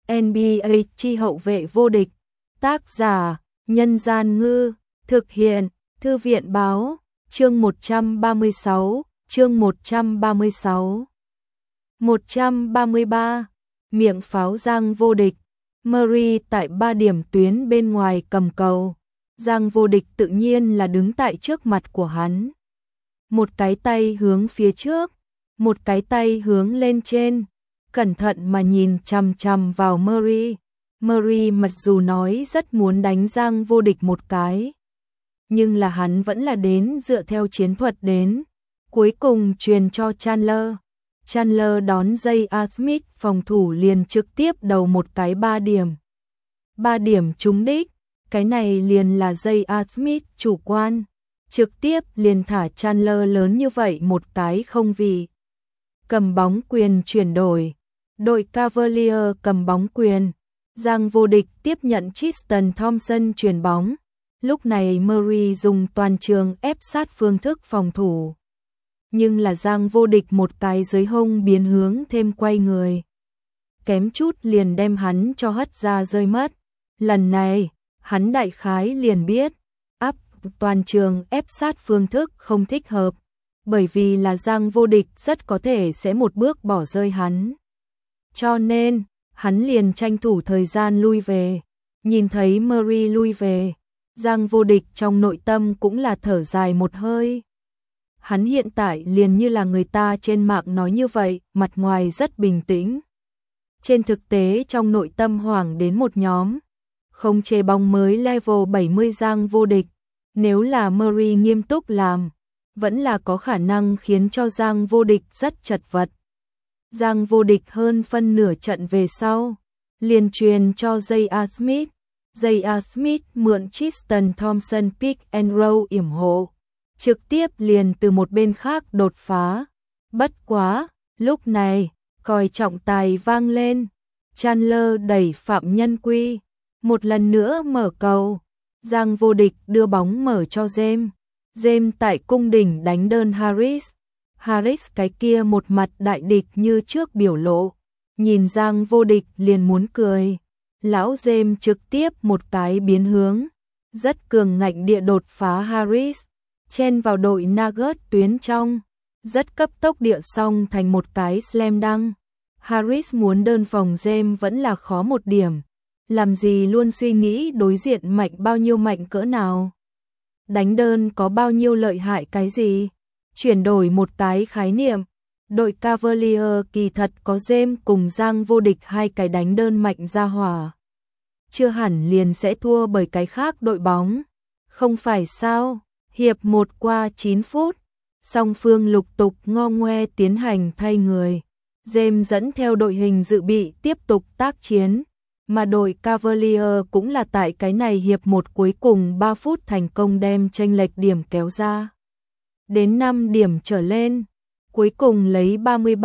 NBA chi hậu vệ vô địch. Tác giả: Nhân Gian Ngư. Thực hiện: Thư viện Báo. Chương 136. Chương 136. 133. Miệng pháo Giang vô địch. Murray tại 3 điểm tuyến bên ngoài cầm cầu. Giang vô địch tự nhiên là đứng tại trước mặt của hắn. Một cái tay hướng phía trước, một cái tay hướng lên trên, cẩn thận mà nhìn chằm chằm vào Murray. Murray mặc dù nói rất muốn đánh Giang vô địch một cái, nhưng là hắn vẫn là đến dựa theo chiến thuật đến. Cuối cùng truyền cho Chandler. Chandler đón J.R. Smith, phòng thủ liền trực tiếp đầu một cái 3 điểm. 3 điểm trúng đích, cái này liền là J.R. Smith chủ quan, trực tiếp liền thả Chandler lớn như vậy một cái không vì. Cầm bóng quyền chuyển đổi, đội Cavalier cầm bóng quyền, Giang vô địch tiếp nhận Tristan Thompson chuyền bóng. Lúc này Murray dùng toàn trường ép sát phương thức phòng thủ. Nhưng là Giang vô địch một cái dưới hông biến hướng thêm quay người, kém chút liền đem hắn cho hất ra rơi mất. Lần này, hắn đại khái liền biết, áp toàn trường ép sát phương thức không thích hợp, bởi vì là Giang vô địch rất có thể sẽ một bước bỏ rơi hắn. Cho nên, hắn liền tranh thủ thời gian lui về. Nhìn thấy Murray lui về, Giang vô địch trong nội tâm cũng là thở dài một hơi. Hắn hiện tại liền như là người ta trên mạng nói như vậy, mặt ngoài rất bình tĩnh. Trên thực tế trong nội tâm hoảng đến một nhóm. Không chế bóng mới level 70 Giang vô địch. Nếu là Murray nghiêm túc làm, vẫn là có khả năng khiến cho Giang vô địch rất chật vật. Giang vô địch hơn phân nửa trận về sau, liền truyền cho J.R. Smith. J.R. Smith mượn Tristan Thompson pick and roll yểm hộ, trực tiếp liền từ một bên khác đột phá. Bất quá, lúc này, còi trọng tài vang lên. Chandler đẩy phạm nhân quy, một lần nữa mở cầu. Giang vô địch đưa bóng mở cho James. James tại cung đỉnh đánh đơn Harris. Harris cái kia một mặt đại địch như trước biểu lộ. Nhìn Giang vô địch liền muốn cười. Lão James trực tiếp một cái biến hướng, rất cường ngạnh địa đột phá Harris, chen vào đội Nuggets tuyến trong, rất cấp tốc địa xong thành một cái slam dunk. Harris muốn đơn phòng James vẫn là khó một điểm, làm gì luôn suy nghĩ đối diện mạnh bao nhiêu mạnh cỡ nào. Đánh đơn có bao nhiêu lợi hại cái gì, chuyển đổi một cái khái niệm. Đội Cavalier kỳ thật có James cùng Giang vô địch hai cái đánh đơn mạnh ra hỏa, chưa hẳn liền sẽ thua bởi cái khác đội bóng. Không phải sao? Hiệp 1 qua 9 phút, song phương lục tục ngo ngoe tiến hành thay người. James dẫn theo đội hình dự bị tiếp tục tác chiến, mà đội Cavalier cũng là tại cái này hiệp 1 cuối cùng 3 phút thành công đem chênh lệch điểm kéo ra đến 5 điểm trở lên, cuối cùng lấy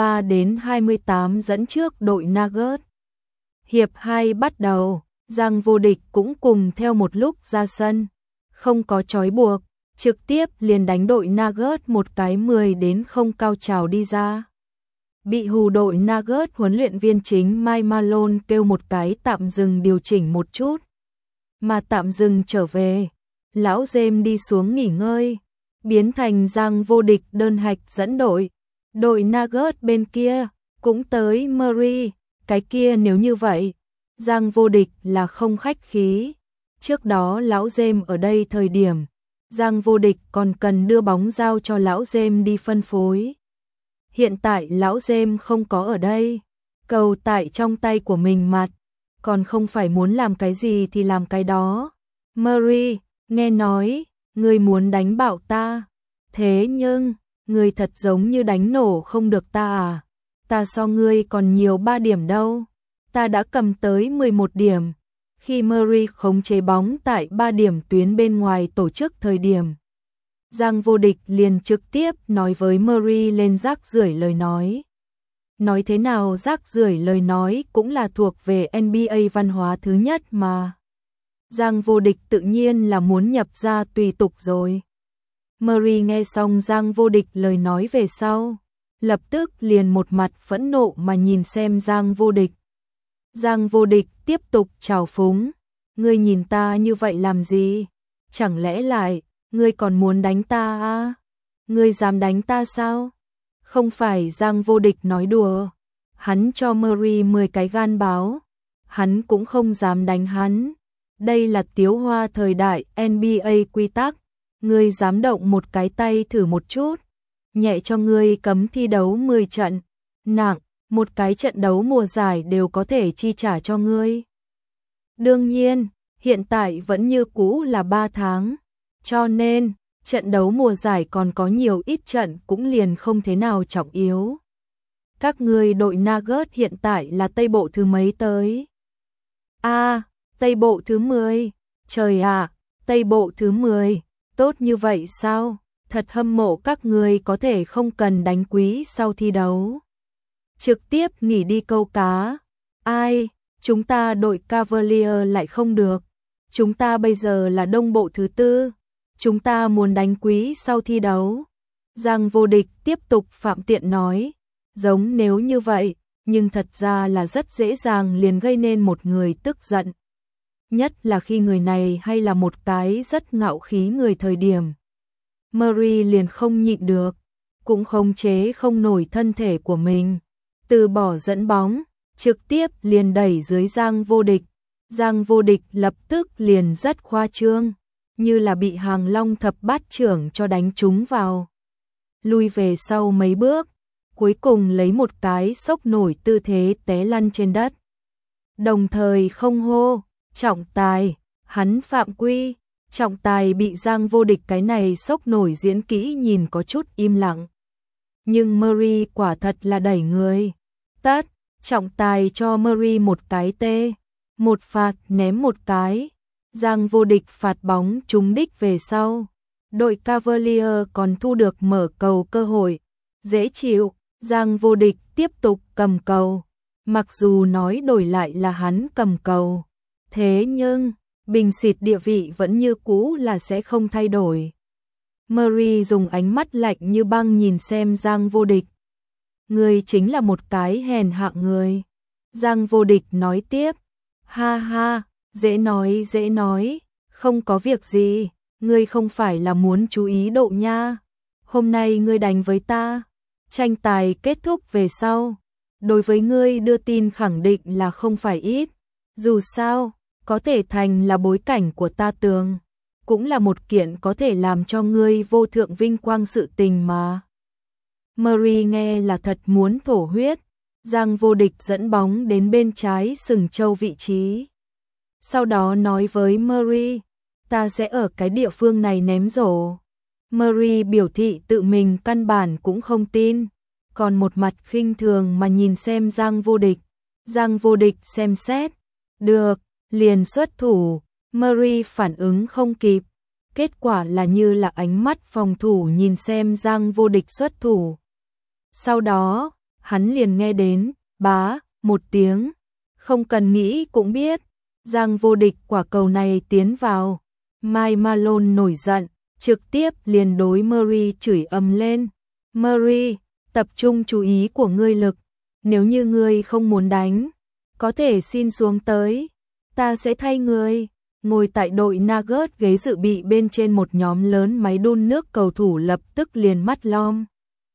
33-28 dẫn trước đội Nuggets. Hiệp 2 bắt đầu, Giang vô địch cũng cùng theo một lúc ra sân, không có trói buộc, trực tiếp liền đánh đội Nuggets một cái 10-0 cao trào đi ra. Bị hù đội Nuggets huấn luyện viên chính Mike Malone kêu một cái tạm dừng điều chỉnh một chút. Mà tạm dừng trở về, lão James đi xuống nghỉ ngơi, biến thành Giang vô địch đơn hạch dẫn đội. Đội Nuggets bên kia, cũng tới Murray, cái kia nếu như vậy, Giang vô địch là không khách khí. Trước đó lão James ở đây thời điểm, Giang vô địch còn cần đưa bóng giao cho lão James đi phân phối. Hiện tại lão James không có ở đây, cầu tại trong tay của mình mặt, còn không phải muốn làm cái gì thì làm cái đó. Murray, nghe nói, ngươi muốn đánh bạo ta, thế nhưng, ngươi thật giống như đánh nổ không được ta à? Ta so ngươi còn nhiều 3 điểm đâu, ta đã cầm tới 11 điểm. Khi Murray khống chế bóng tại 3 điểm tuyến bên ngoài tổ chức thời điểm, Giang vô địch liền trực tiếp nói với Murray lên rác rưởi lời nói. Nói thế nào rác rưởi lời nói cũng là thuộc về NBA văn hóa thứ nhất mà. Giang vô địch tự nhiên là muốn nhập ra tùy tục rồi. Murray nghe xong Giang vô địch lời nói về sau, lập tức liền một mặt phẫn nộ mà nhìn xem Giang vô địch. Giang Vô Địch tiếp tục trào phúng. Ngươi nhìn ta như vậy làm gì? Chẳng lẽ lại, ngươi còn muốn đánh ta à? Ngươi dám đánh ta sao? Không phải Giang Vô Địch nói đùa. Hắn cho Murray 10 cái gan báo. Hắn cũng không dám đánh hắn. Đây là tiếu hoa thời đại NBA quy tắc. Ngươi dám động một cái tay thử một chút. Nhẹ cho ngươi cấm thi đấu 10 trận. Nặng, một cái trận đấu mùa giải đều có thể chi trả cho ngươi. Đương nhiên, hiện tại vẫn như cũ là 3 tháng. Cho nên, trận đấu mùa giải còn có nhiều ít trận cũng liền không thế nào trọng yếu. Các ngươi đội Nuggets hiện tại là Tây Bộ thứ mấy tới? Tây Bộ thứ 10. Trời ạ, Tây Bộ thứ 10. Tốt như vậy sao? Thật hâm mộ các ngươi có thể không cần đánh quý sau thi đấu. Trực tiếp nghỉ đi câu cá. Ai, chúng ta đội Cavalier lại không được. Chúng ta bây giờ là Đông Bộ thứ 4. Chúng ta muốn đánh quý sau thi đấu. Giang Vô Địch tiếp tục phạm tiện nói. Giống nếu như vậy, nhưng thật ra là rất dễ dàng liền gây nên một người tức giận. Nhất là khi người này hay là một cái rất ngạo khí người thời điểm. Murray liền không nhịn được, cũng khống chế không nổi thân thể của mình. Từ bỏ dẫn bóng, trực tiếp liền đẩy dưới Giang Vô Địch. Giang Vô Địch lập tức liền rất khoa trương, như là bị Hàng Long thập bát trưởng cho đánh trúng vào. Lui về sau mấy bước, cuối cùng lấy một cái sốc nổi tư thế té lăn trên đất. Đồng thời không hô, trọng tài, hắn phạm quy. Trọng tài bị Giang Vô Địch cái này sốc nổi diễn kỹ nhìn có chút im lặng. Nhưng Murray quả thật là đẩy người. Tất, trọng tài cho Murray một cái tê, một phạt ném một cái. Giang Vô Địch phạt bóng trúng đích về sau. Đội Cavalier còn thu được mở cầu cơ hội. Dễ chịu, Giang Vô Địch tiếp tục cầm cầu. Mặc dù nói đổi lại là hắn cầm cầu. Thế nhưng, bình xịt địa vị vẫn như cũ là sẽ không thay đổi. Murray dùng ánh mắt lạnh như băng nhìn xem Giang Vô Địch. Ngươi chính là một cái hèn hạ người. Giang Vô Địch nói tiếp. Ha ha, dễ nói, không có việc gì, ngươi không phải là muốn chú ý độ nha. Hôm nay ngươi đánh với ta, tranh tài kết thúc về sau. Đối với ngươi đưa tin khẳng định là không phải ít. Dù sao, có thể thành là bối cảnh của ta tường. Cũng là một kiện có thể làm cho ngươi vô thượng vinh quang sự tình mà. Murray nghe là thật muốn thổ huyết. Giang Vô Địch dẫn bóng đến bên trái sừng châu vị trí. Sau đó nói với Murray, ta sẽ ở cái địa phương này ném rổ. Murray biểu thị tự mình căn bản cũng không tin. Còn một mặt khinh thường mà nhìn xem Giang Vô Địch. Giang Vô Địch xem xét. Được, liền xuất thủ. Murray phản ứng không kịp. Kết quả là như là ánh mắt phòng thủ nhìn xem Giang Vô Địch xuất thủ. Sau đó, hắn liền nghe đến, bá, một tiếng. Không cần nghĩ cũng biết. Giang Vô Địch quả cầu này tiến vào. Mike Malone nổi giận, trực tiếp liền đối Murray chửi ầm lên. Murray, tập trung chú ý của ngươi lực. Nếu như ngươi không muốn đánh, có thể xin xuống tới. Ta sẽ thay ngươi. Ngồi tại đội Nuggets ghế dự bị bên trên một nhóm lớn máy đun nước cầu thủ lập tức liền mắt lom.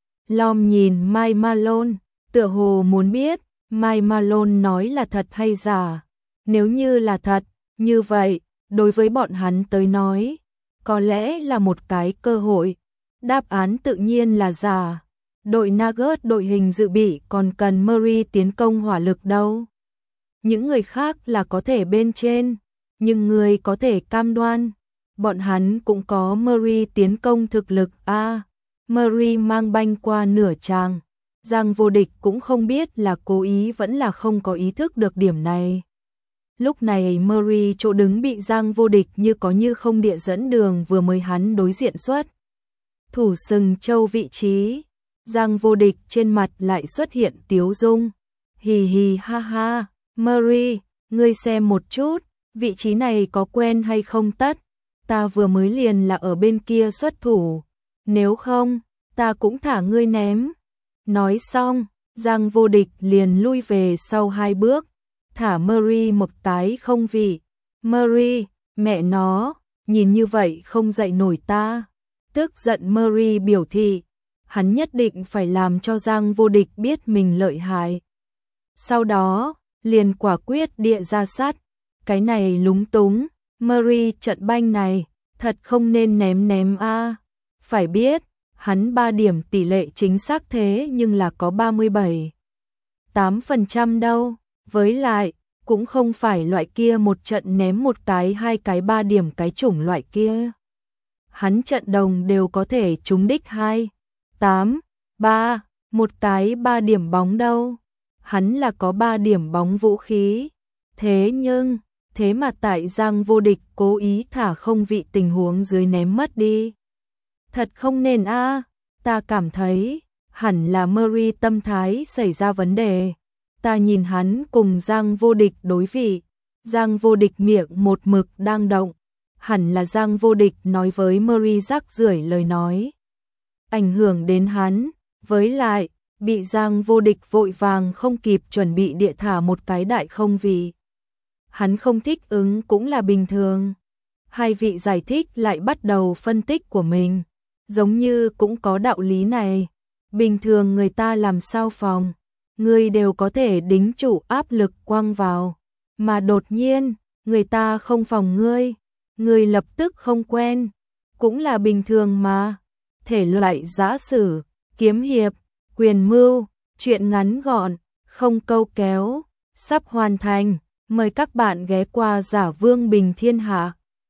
Lom nhìn Mike Malone, tựa hồ muốn biết Mike Malone nói là thật hay giả. Nếu như là thật, như vậy, đối với bọn hắn tới nói, có lẽ là một cái cơ hội. Đáp án tự nhiên là giả. Đội Nuggets đội hình dự bị còn cần Murray tiến công hỏa lực đâu. Những người khác là có thể bên trên, nhưng người có thể cam đoan, bọn hắn cũng có Murray tiến công thực lực a. Murray mang banh qua nửa tràng. Giang Vô Địch cũng không biết là cố ý vẫn là không có ý thức được điểm này. Lúc này Murray chỗ đứng bị Giang Vô Địch như có như không địa dẫn đường vừa mới hắn đối diện xuất. Thủ sừng châu vị trí. Giang Vô Địch trên mặt lại xuất hiện tiếu dung. Hì hì ha ha, Murray, ngươi xem một chút, vị trí này có quen hay không tất? Ta vừa mới liền là ở bên kia xuất thủ. Nếu không, ta cũng thả ngươi ném. Nói xong, Giang Vô Địch liền lui về sau 2 bước. thả Mary một cái không vị. Mary, mẹ nó, nhìn như vậy không dạy nổi ta. Tức giận Mary biểu thị, hắn nhất định phải làm cho Giang Vô Địch biết mình lợi hại. Sau đó, liền quả quyết địa ra sát. Cái này lúng túng, Mary trận banh này, thật không nên ném a. Phải biết, hắn 3 điểm tỷ lệ chính xác thế nhưng là có 37,8% đâu. Với lại, cũng không phải loại kia một trận ném một cái 2 cái 3 điểm cái chủng loại kia. Hắn trận đồng đều có thể trúng đích 2, 8, 3, một cái 3 điểm bóng đâu. Hắn là có 3 điểm bóng vũ khí. Thế mà tại Giang Vô Địch cố ý thả không vị tình huống dưới ném mất đi. Thật không nên a, ta cảm thấy hẳn là Murray tâm thái xảy ra vấn đề. Ta nhìn hắn cùng Giang Vô Địch đối vị, Giang Vô Địch miệng một mực đang động, hẳn là Giang Vô Địch nói với Murray rác rưởi lời nói, ảnh hưởng đến hắn, với lại bị Giang Vô Địch vội vàng không kịp chuẩn bị địa thả một cái đại không vị. Hắn không thích ứng cũng là bình thường. Hai vị giải thích lại bắt đầu phân tích của mình, giống như cũng có đạo lý này. Bình thường người ta làm sao phòng, người đều có thể đính chủ áp lực quăng vào, mà đột nhiên, người ta không phòng ngươi lập tức không quen, cũng là bình thường mà. Thể loại giã sử, kiếm hiệp, quyền mưu, chuyện ngắn gọn, không câu kéo, sắp hoàn thành. Mời các bạn ghé qua Giả Vương Bình Thiên Hạ.